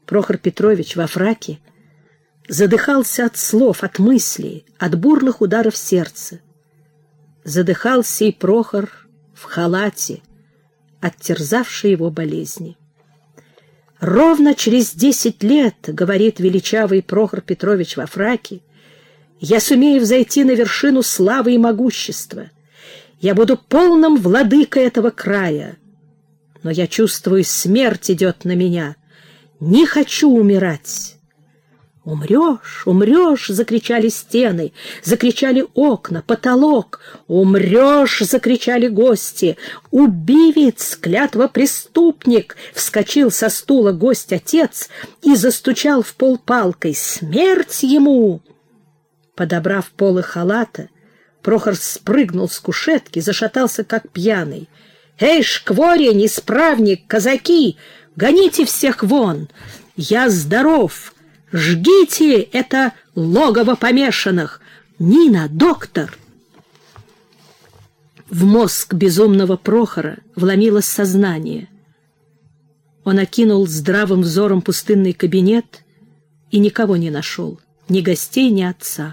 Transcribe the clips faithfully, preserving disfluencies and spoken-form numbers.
Прохор Петрович во фраке задыхался от слов, от мыслей, от бурных ударов сердца. Задыхался и Прохор в халате от терзавшей его болезни. «Ровно через десять лет, — говорит величавый Прохор Петрович во фраке, — я сумею взойти на вершину славы и могущества. Я буду полным владыкой этого края. Но я чувствую, смерть идет на меня. Не хочу умирать». «Умрешь, умрешь!» — закричали стены, закричали окна, потолок. «Умрешь!» — закричали гости. «Убивец, клятва преступник!» — вскочил со стула гость-отец и застучал в пол палкой. «Смерть ему!» Подобрав полы халата, Прохор спрыгнул с кушетки, зашатался, как пьяный. «Эй, шкворень, исправник, казаки! Гоните всех вон! Я здоров! Жгите это логово помешанных! Нина, доктор!» В мозг безумного Прохора вломилось сознание. Он окинул здравым взором пустынный кабинет и никого не нашел, ни гостей, ни отца.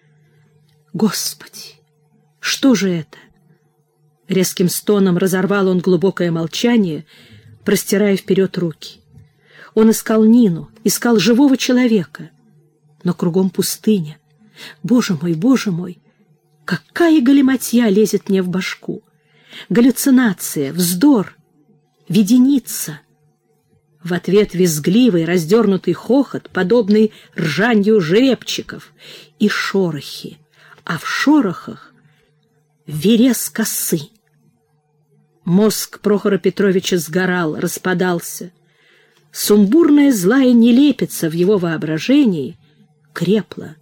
«Господи, что же это?» Резким стоном разорвал он глубокое молчание, простирая вперед руки. Он искал Нину, искал живого человека, но кругом пустыня. Боже мой, боже мой, какая галиматья лезет мне в башку! Галлюцинация, вздор, виденица. В ответ визгливый, раздернутый хохот, подобный ржанью жеребчиков, и шорохи, а в шорохах верес косы. Мозг Прохора Петровича сгорал, распадался. Сумбурная злая нелепица в его воображении крепла.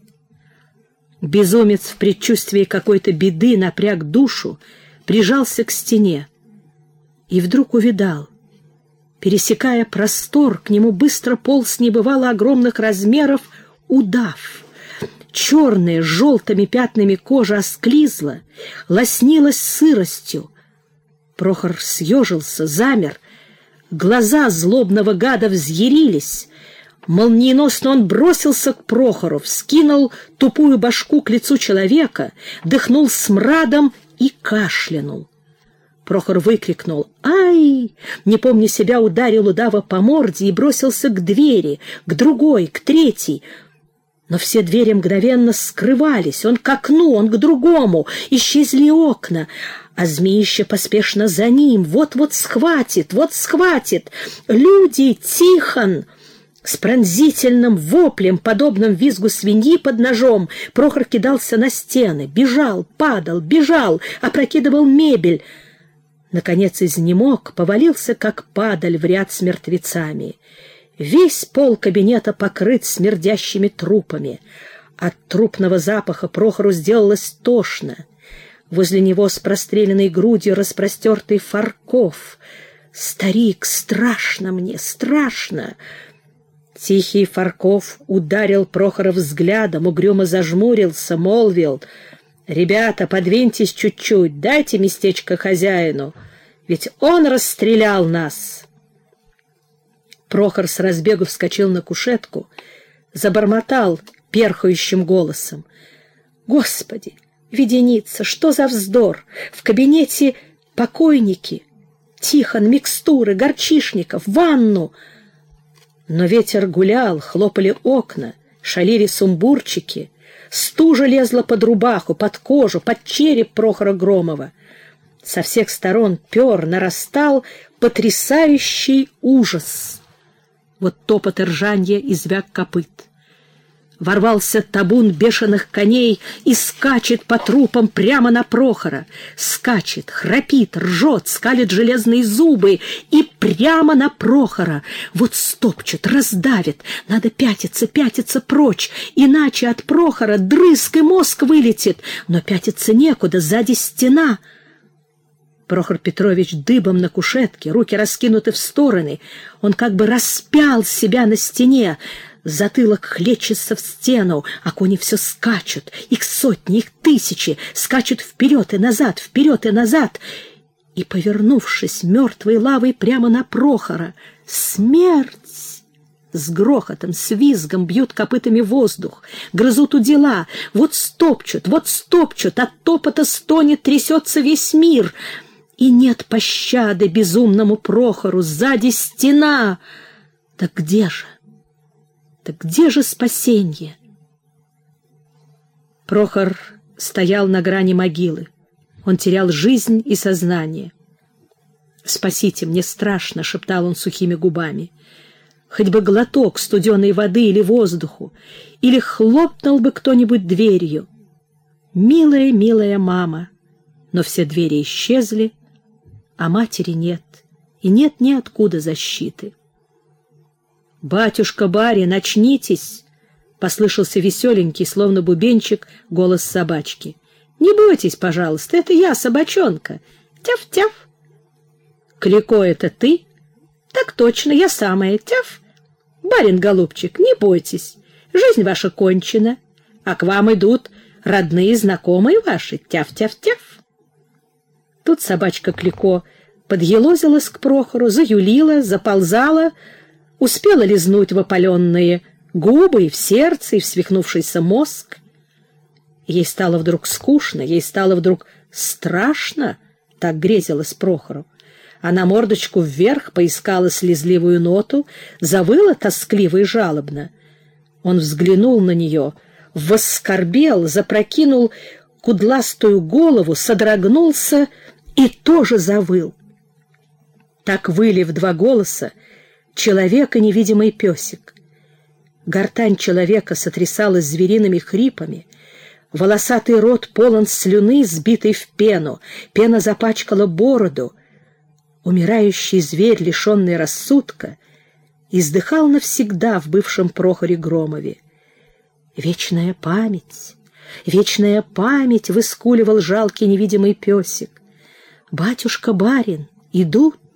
Безумец в предчувствии какой-то беды напряг душу, прижался к стене и вдруг увидал. Пересекая простор, к нему быстро полз небывало огромных размеров удав. Черная с желтыми пятнами кожа осклизла, лоснилась сыростью. Прохор съежился, замер. Глаза злобного гада взъярились. Молниеносно он бросился к Прохору, вскинул тупую башку к лицу человека, дыхнул смрадом и кашлянул. Прохор выкрикнул «Ай!», не помня себя, ударил удава по морде и бросился к двери, к другой, к третьей. Но все двери мгновенно скрывались. Он к окну, он к другому. Исчезли окна. А змеище поспешно за ним. Вот-вот схватит, вот схватит. «Люди! Тихон!» С пронзительным воплем, подобным визгу свиньи под ножом, Прохор кидался на стены. Бежал, падал, бежал, опрокидывал мебель. Наконец изнемог, повалился, как падаль, в ряд с мертвецами. Весь пол кабинета покрыт смердящими трупами. От трупного запаха Прохору сделалось тошно. Возле него с простреленной грудью распростертый Фарков. «Старик, страшно мне, страшно!» Тихий Фарков ударил Прохора взглядом, угрюмо зажмурился, молвил: «Ребята, подвиньтесь чуть-чуть, дайте местечко хозяину, ведь он расстрелял нас». Прохор с разбегу вскочил на кушетку, забормотал перхающим голосом: «Господи, виденица, что за вздор! В кабинете покойники! Тихон, микстуры, горчишников, ванну!» Но ветер гулял, хлопали окна, шалили сумбурчики, стужа лезла под рубаху, под кожу, под череп Прохора Громова. Со всех сторон пер, нарастал потрясающий ужас. Вот топот и ржанье и звяк копыт. Ворвался табун бешеных коней и скачет по трупам прямо на Прохора. Скачет, храпит, ржет, скалит железные зубы и прямо на Прохора. Вот стопчут, раздавит. Надо пятиться, пятиться прочь, иначе от Прохора дрызг и мозг вылетит. Но пятиться некуда, сзади стена. Прохор Петрович дыбом на кушетке, руки раскинуты в стороны. Он как бы распял себя на стене. Затылок хлещется в стену, а кони все скачут. Их сотни, их тысячи, скачут вперед и назад, вперед и назад. И, повернувшись мертвой лавой прямо на Прохора: «Смерть! С грохотом, с визгом бьют копытами воздух, грызут удила, вот стопчут, вот стопчут, от топота стонет, трясется весь мир. И нет пощады безумному Прохору, сзади стена. Так где же? Так где же спасенье? Прохор стоял на грани могилы. Он терял жизнь и сознание. «Спасите, мне страшно», — шептал он сухими губами. «Хоть бы глоток студеной воды или воздуху, или хлопнул бы кто-нибудь дверью. Милая, милая мама». Но все двери исчезли, а матери нет, и нет ниоткуда защиты. «Батюшка-барин, очнитесь!» — послышался веселенький, словно бубенчик, голос собачки. «Не бойтесь, пожалуйста, это я, собачонка. Тяф-тяф!» «Клико, это ты?» «Так точно, я самая. Тяф! Барин-голубчик, не бойтесь, жизнь ваша кончена, а к вам идут родные знакомые ваши. Тяф-тяф-тяф!» Тут собачка Клико подъелозилась к Прохору, заюлила, заползала, успела лизнуть в опаленные губы и в сердце, и в свихнувшийся мозг. Ей стало вдруг скучно, ей стало вдруг страшно, так грезилось Прохору. Она мордочку вверх поискала слезливую ноту, завыла тоскливо и жалобно. Он взглянул на нее, воскорбел, запрокинул кудластую голову, содрогнулся и тоже завыл. Так выли в два голоса человек и невидимый песик. Гортань человека сотрясалась звериными хрипами, волосатый рот полон слюны, сбитой в пену, пена запачкала бороду. Умирающий зверь, лишенный рассудка, издыхал навсегда в бывшем Прохоре Громове. «Вечная память, вечная память!» — выскуливал жалкий невидимый песик. «Батюшка-барин, идут!»